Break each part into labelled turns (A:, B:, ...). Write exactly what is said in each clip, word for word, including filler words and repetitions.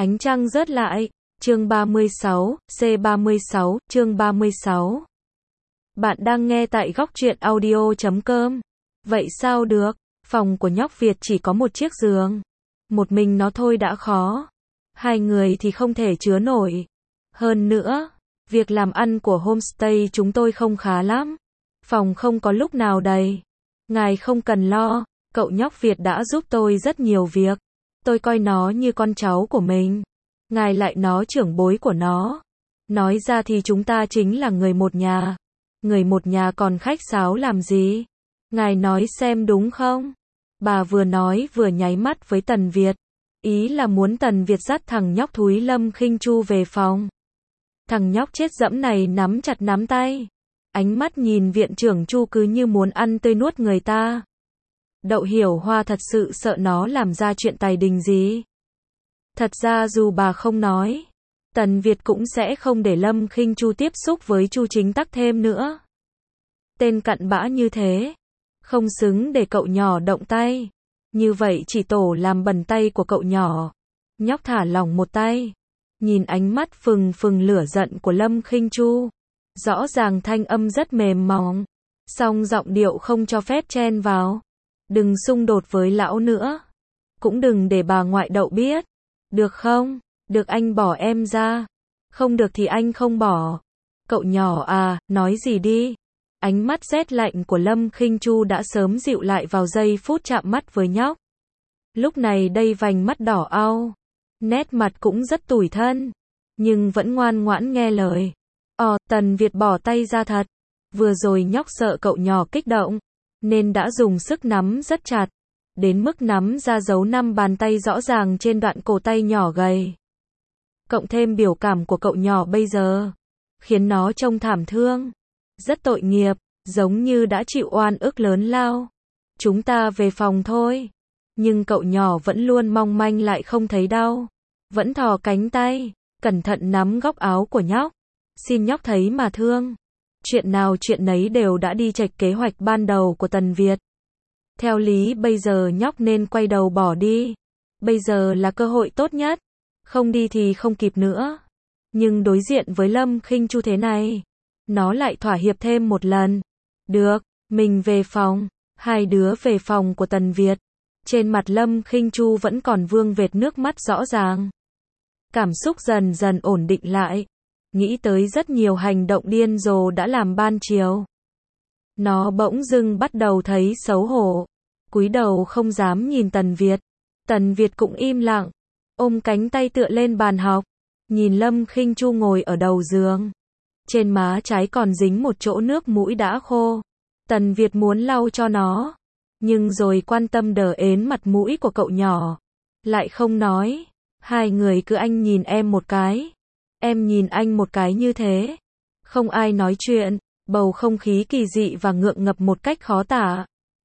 A: Ánh trăng rớt lại. Chương ba mươi sáu, C ba mươi sáu, chương ba mươi sáu. Bạn đang nghe tại góc truyện audio chấm com. Vậy sao được? Phòng của nhóc Việt chỉ có một chiếc giường. Một mình nó thôi đã khó. Hai người thì không thể chứa nổi. Hơn nữa, việc làm ăn của homestay chúng tôi không khá lắm. Phòng không có lúc nào đầy. Ngài không cần lo, cậu nhóc Việt đã giúp tôi rất nhiều việc. Tôi coi nó như con cháu của mình. Ngài lại nó trưởng bối của nó. Nói ra thì chúng ta chính là người một nhà. Người một nhà còn khách sáo làm gì? Ngài nói xem đúng không? Bà vừa nói vừa nháy mắt với Tần Việt. Ý là muốn Tần Việt dắt thằng nhóc thúi Lâm Khinh Chu về phòng. Thằng nhóc chết dẫm này nắm chặt nắm tay. Ánh mắt nhìn viện trưởng Chu cứ như muốn ăn tươi nuốt người ta. Đậu Hiểu Hoa thật sự sợ nó làm ra chuyện tài đình gì. Thật ra dù bà không nói, Tần Việt cũng sẽ không để Lâm Khinh Chu tiếp xúc với Chu Chính Tắc thêm nữa. Tên cặn bã như thế, không xứng để cậu nhỏ động tay. Như vậy chỉ tổ làm bẩn tay của cậu nhỏ. Nhóc thả lỏng một tay, nhìn ánh mắt phừng phừng lửa giận của Lâm Khinh Chu. Rõ ràng thanh âm rất mềm mỏng, song giọng điệu không cho phép chen vào. Đừng xung đột với lão nữa. Cũng đừng để bà ngoại Đậu biết. Được không? Được anh bỏ em ra. Không được thì anh không bỏ. Cậu nhỏ à, nói gì đi. Ánh mắt rét lạnh của Lâm Khinh Chu đã sớm dịu lại vào giây phút chạm mắt với nhóc. Lúc này đây vành mắt đỏ au. Nét mặt cũng rất tủi thân. Nhưng vẫn ngoan ngoãn nghe lời. Ồ, Tần Việt bỏ tay ra thật. Vừa rồi nhóc sợ cậu nhỏ kích động, nên đã dùng sức nắm rất chặt. Đến mức nắm ra dấu năm bàn tay rõ ràng trên đoạn cổ tay nhỏ gầy. Cộng thêm biểu cảm của cậu nhỏ bây giờ, khiến nó trông thảm thương. Rất tội nghiệp, giống như đã chịu oan ức lớn lao. Chúng ta về phòng thôi. Nhưng cậu nhỏ vẫn luôn mong manh lại không thấy đau. Vẫn thò cánh tay, cẩn thận nắm góc áo của nhóc. Xin nhóc thấy mà thương. Chuyện nào chuyện nấy đều đã đi chệch kế hoạch ban đầu của Tần Việt. Theo lý bây giờ nhóc nên quay đầu bỏ đi. Bây giờ là cơ hội tốt nhất. Không đi thì không kịp nữa. Nhưng đối diện với Lâm Khinh Chu thế này, nó lại thỏa hiệp thêm một lần. Được, mình về phòng. Hai đứa về phòng của Tần Việt. Trên mặt Lâm Khinh Chu vẫn còn vương vệt nước mắt rõ ràng. Cảm xúc dần dần ổn định lại. Nghĩ tới rất nhiều hành động điên rồ đã làm ban chiều. Nó bỗng dưng bắt đầu thấy xấu hổ. Cúi đầu không dám nhìn Tần Việt. Tần Việt cũng im lặng. Ôm cánh tay tựa lên bàn học. Nhìn Lâm Khinh Chu ngồi ở đầu giường. Trên má trái còn dính một chỗ nước mũi đã khô. Tần Việt muốn lau cho nó. Nhưng rồi quan tâm đờ ến mặt mũi của cậu nhỏ. Lại không nói. Hai người cứ anh nhìn em một cái. Em nhìn anh một cái như thế. Không ai nói chuyện. Bầu không khí kỳ dị và ngượng ngập một cách khó tả.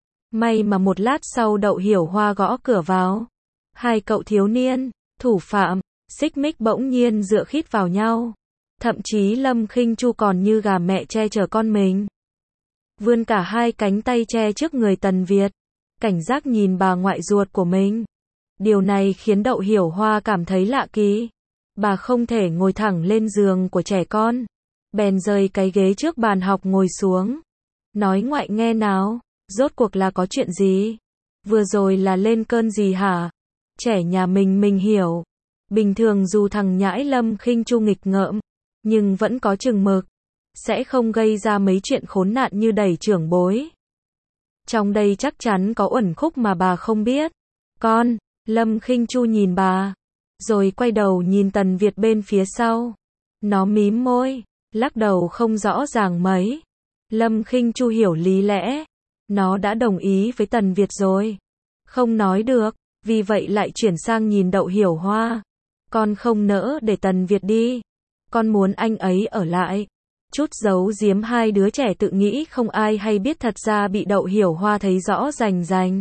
A: May mà một lát sau Đậu Hiểu Hoa gõ cửa vào. Hai cậu thiếu niên, thủ phạm, xích mích bỗng nhiên dựa khít vào nhau. Thậm chí Lâm Khinh Chu còn như gà mẹ che chở con mình. Vươn cả hai cánh tay che trước người Tần Việt. Cảnh giác nhìn bà ngoại ruột của mình. Điều này khiến Đậu Hiểu Hoa cảm thấy lạ kỳ. Bà không thể ngồi thẳng lên giường của trẻ con. Bèn rời cái ghế trước bàn học ngồi xuống. Nói ngoại nghe nào, rốt cuộc là có chuyện gì? Vừa rồi là lên cơn gì hả? Trẻ nhà mình mình hiểu. Bình thường dù thằng nhãi Lâm Khinh Chu nghịch ngợm, nhưng vẫn có chừng mực. Sẽ không gây ra mấy chuyện khốn nạn như đẩy trưởng bối. Trong đây chắc chắn có uẩn khúc mà bà không biết. Con, Lâm Khinh Chu nhìn bà. Rồi quay đầu nhìn Tần Việt bên phía sau. Nó mím môi, lắc đầu không rõ ràng mấy. Lâm Khinh Chu hiểu lý lẽ. Nó đã đồng ý với Tần Việt rồi. Không nói được, vì vậy lại chuyển sang nhìn Đậu Hiểu Hoa. Con không nỡ để Tần Việt đi. Con muốn anh ấy ở lại. Chút giấu giếm hai đứa trẻ tự nghĩ không ai hay biết thật ra bị Đậu Hiểu Hoa thấy rõ rành rành.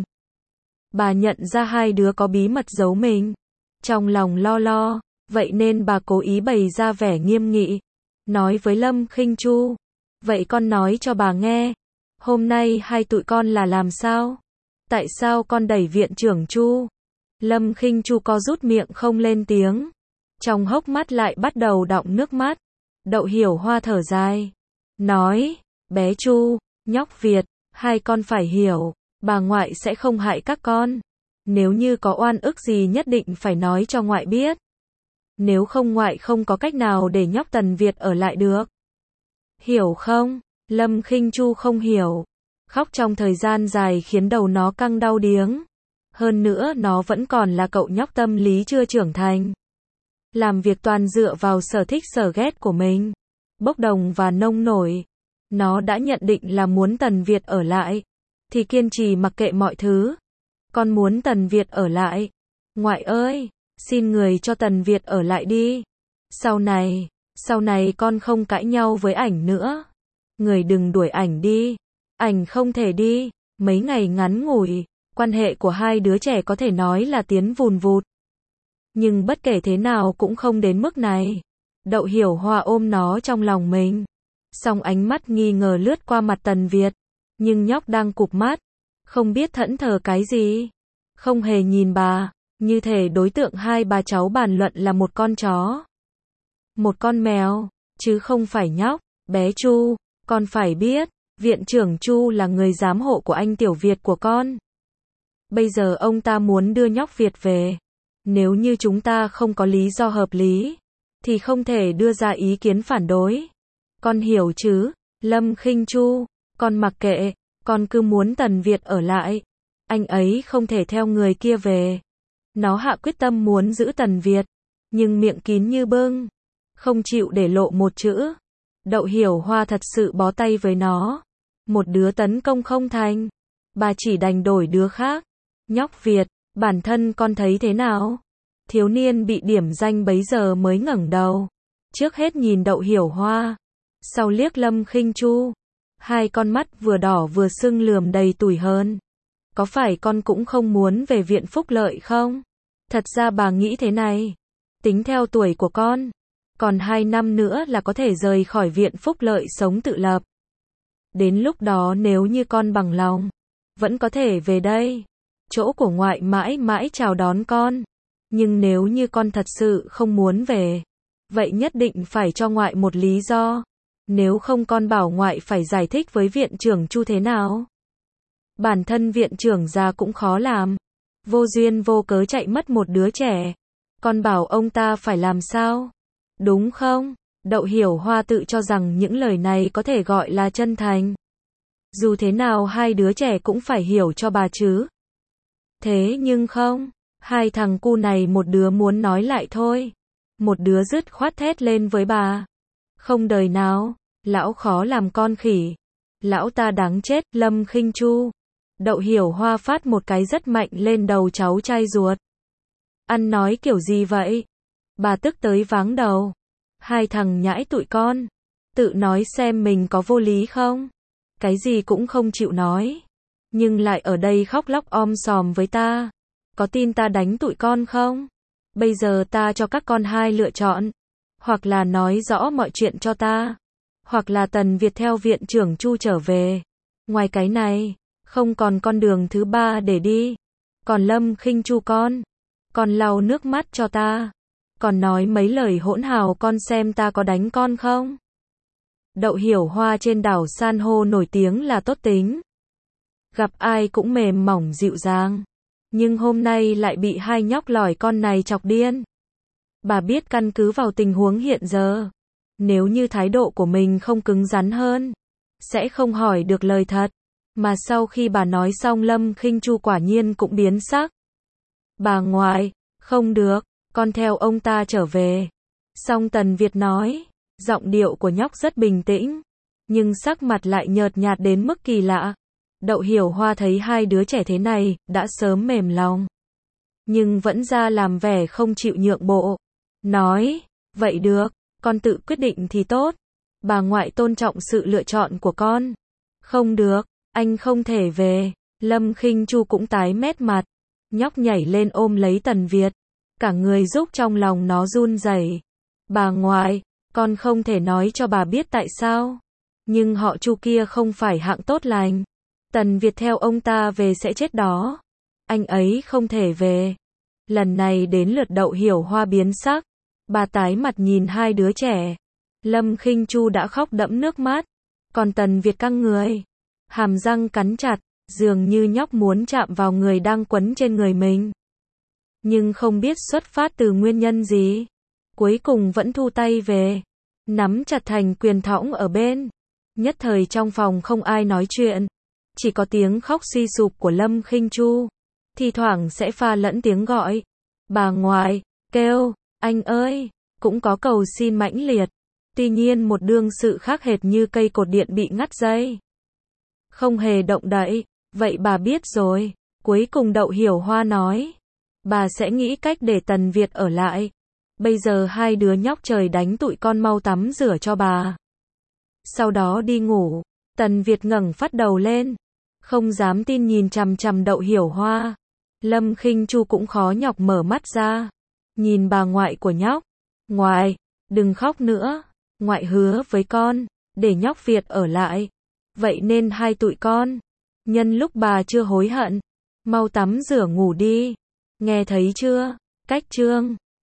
A: Bà nhận ra hai đứa có bí mật giấu mình. Trong lòng lo lo, vậy nên bà cố ý bày ra vẻ nghiêm nghị. Nói với Lâm Khinh Chu. Vậy con nói cho bà nghe. Hôm nay hai tụi con là làm sao? Tại sao con đẩy viện trưởng Chu? Lâm Khinh Chu co rút miệng không lên tiếng. trong hốc mắt lại bắt đầu đọng nước mắt. Đậu Hiểu Hoa thở dài, nói, bé Chu, nhóc Việt, hai con phải hiểu, bà ngoại sẽ không hại các con. Nếu như có oan ức gì nhất định phải nói cho ngoại biết. Nếu không ngoại không có cách nào để nhóc Tần Việt ở lại được. Hiểu không? Lâm Khinh Chu không hiểu. Khóc trong thời gian dài khiến đầu nó căng đau điếng. Hơn nữa nó vẫn còn là cậu nhóc tâm lý chưa trưởng thành. Làm việc toàn dựa vào sở thích sở ghét của mình. Bốc đồng và nông nổi. Nó đã nhận định là muốn Tần Việt ở lại. Thì kiên trì mặc kệ mọi thứ. Con muốn Tần Việt ở lại. Ngoại ơi, xin người cho Tần Việt ở lại đi. Sau này, sau này con không cãi nhau với ảnh nữa. Người đừng đuổi ảnh đi. Ảnh không thể đi. Mấy ngày ngắn ngủi, quan hệ của hai đứa trẻ có thể nói là tiến vùn vụt. Nhưng bất kể thế nào cũng không đến mức này. Đậu Hiểu Hoa ôm nó trong lòng mình. Song ánh mắt nghi ngờ lướt qua mặt Tần Việt. Nhưng nhóc đang cụp mắt. Không biết thẫn thờ cái gì. Không hề nhìn bà. Như thể đối tượng hai bà cháu bàn luận là một con chó. Một con mèo. Chứ không phải nhóc. Bé Chu, con phải biết. Viện trưởng Chu là người giám hộ của anh Tiểu Việt của con. Bây giờ ông ta muốn đưa nhóc Việt về. Nếu như chúng ta không có lý do hợp lý, thì không thể đưa ra ý kiến phản đối. Con hiểu chứ, Lâm Khinh Chu, con mặc kệ, con cứ muốn Tần Việt ở lại. Anh ấy không thể theo người kia về. Nó hạ quyết tâm muốn giữ Tần Việt, nhưng miệng kín như bưng, không chịu để lộ một chữ. Đậu Hiểu Hoa thật sự bó tay với nó. Một đứa tấn công không thành, bà chỉ đành đổi đứa khác. Nhóc Việt, bản thân con thấy thế nào? Thiếu niên bị điểm danh bấy giờ mới ngẩng đầu. Trước hết nhìn Đậu Hiểu Hoa, sau liếc Lâm Khinh Chu. Hai con mắt vừa đỏ vừa sưng lườm đầy tủi hờn. Có phải con cũng không muốn về viện phúc lợi không? Thật ra bà nghĩ thế này. Tính theo tuổi của con, còn hai năm nữa là có thể rời khỏi viện phúc lợi sống tự lập. Đến lúc đó nếu như con bằng lòng, vẫn có thể về đây. Chỗ của ngoại mãi mãi chào đón con. Nhưng nếu như con thật sự không muốn về, vậy nhất định phải cho ngoại một lý do. Nếu không con bảo ngoại phải giải thích với viện trưởng Chu thế nào. Bản thân viện trưởng già cũng khó làm. Vô duyên vô cớ chạy mất một đứa trẻ. Con bảo ông ta phải làm sao? Đúng không? Đậu Hiểu Hoa tự cho rằng những lời này có thể gọi là chân thành. Dù thế nào hai đứa trẻ cũng phải hiểu cho bà chứ. Thế nhưng không, hai thằng cu này một đứa muốn nói lại thôi. Một đứa dứt khoát thét lên với bà. Không đời nào, lão khó làm con khỉ. Lão ta đáng chết, Lâm Khinh Chu. Đậu Hiểu Hoa phát một cái rất mạnh lên đầu cháu trai ruột. Ăn nói kiểu gì vậy? Bà tức tới váng đầu. Hai thằng nhãi tụi con. Tự nói xem mình có vô lý không? Cái gì cũng không chịu nói. Nhưng lại ở đây khóc lóc om sòm với ta. Có tin ta đánh tụi con không? Bây giờ ta cho các con hai lựa chọn. Hoặc là nói rõ mọi chuyện cho ta. Hoặc là Tần Việt theo viện trưởng Chu trở về. Ngoài cái này, không còn con đường thứ ba để đi. Còn Lâm Khinh Chu con. Con lau nước mắt cho ta. Còn nói mấy lời hỗn hào con xem ta có đánh con không? Đậu Hiểu Hoa trên đảo san hô nổi tiếng là tốt tính. Gặp ai cũng mềm mỏng dịu dàng. Nhưng hôm nay lại bị hai nhóc lỏi con này chọc điên. Bà biết căn cứ vào tình huống hiện giờ, nếu như thái độ của mình không cứng rắn hơn, sẽ không hỏi được lời thật. Mà sau khi bà nói xong Lâm Khinh Chu quả nhiên cũng biến sắc. Bà ngoại, không được, con theo ông ta trở về. Xong Tần Việt nói, giọng điệu của nhóc rất bình tĩnh, nhưng sắc mặt lại nhợt nhạt đến mức kỳ lạ. Đậu Hiểu Hoa thấy hai đứa trẻ thế này, đã sớm mềm lòng. Nhưng vẫn ra làm vẻ không chịu nhượng bộ. Nói, vậy được, con tự quyết định thì tốt. Bà ngoại tôn trọng sự lựa chọn của con. Không được, anh không thể về. Lâm Khinh Chu cũng tái mét mặt. Nhóc nhảy lên ôm lấy Tần Việt. Cả người giúp trong lòng nó run rẩy. Bà ngoại, con không thể nói cho bà biết tại sao. Nhưng họ Chu kia không phải hạng tốt lành. Tần Việt theo ông ta về sẽ chết đó. Anh ấy không thể về. Lần này đến lượt Đậu Hiểu Hoa biến sắc. Bà tái mặt nhìn hai đứa trẻ. Lâm Khinh Chu đã khóc đẫm nước mắt. Còn Tần Việt căng người. Hàm răng cắn chặt, dường như nhóc muốn chạm vào người đang quấn trên người mình. Nhưng không biết xuất phát từ nguyên nhân gì. Cuối cùng vẫn thu tay về. Nắm chặt thành quyền thõng ở bên. Nhất thời trong phòng không ai nói chuyện. Chỉ có tiếng khóc suy sụp của Lâm Khinh Chu. Thì thoảng sẽ pha lẫn tiếng gọi. Bà ngoại, kêu, anh ơi, cũng có cầu xin mãnh liệt. Tuy nhiên một đương sự khác hệt như cây cột điện bị ngắt dây. Không hề động đậy. Vậy bà biết rồi. Cuối cùng Đậu Hiểu Hoa nói. Bà sẽ nghĩ cách để Tần Việt ở lại. Bây giờ hai đứa nhóc trời đánh tụi con mau tắm rửa cho bà. Sau đó đi ngủ. Tần Việt ngẩng phát đầu lên. Không dám tin nhìn chằm chằm Đậu Hiểu Hoa. Lâm Khinh Chu cũng khó nhọc mở mắt ra. Nhìn bà ngoại của nhóc. Ngoại, đừng khóc nữa. Ngoại hứa với con, để nhóc Việt ở lại. Vậy nên hai tụi con, nhân lúc bà chưa hối hận, mau tắm rửa ngủ đi. Nghe thấy chưa? Cách chương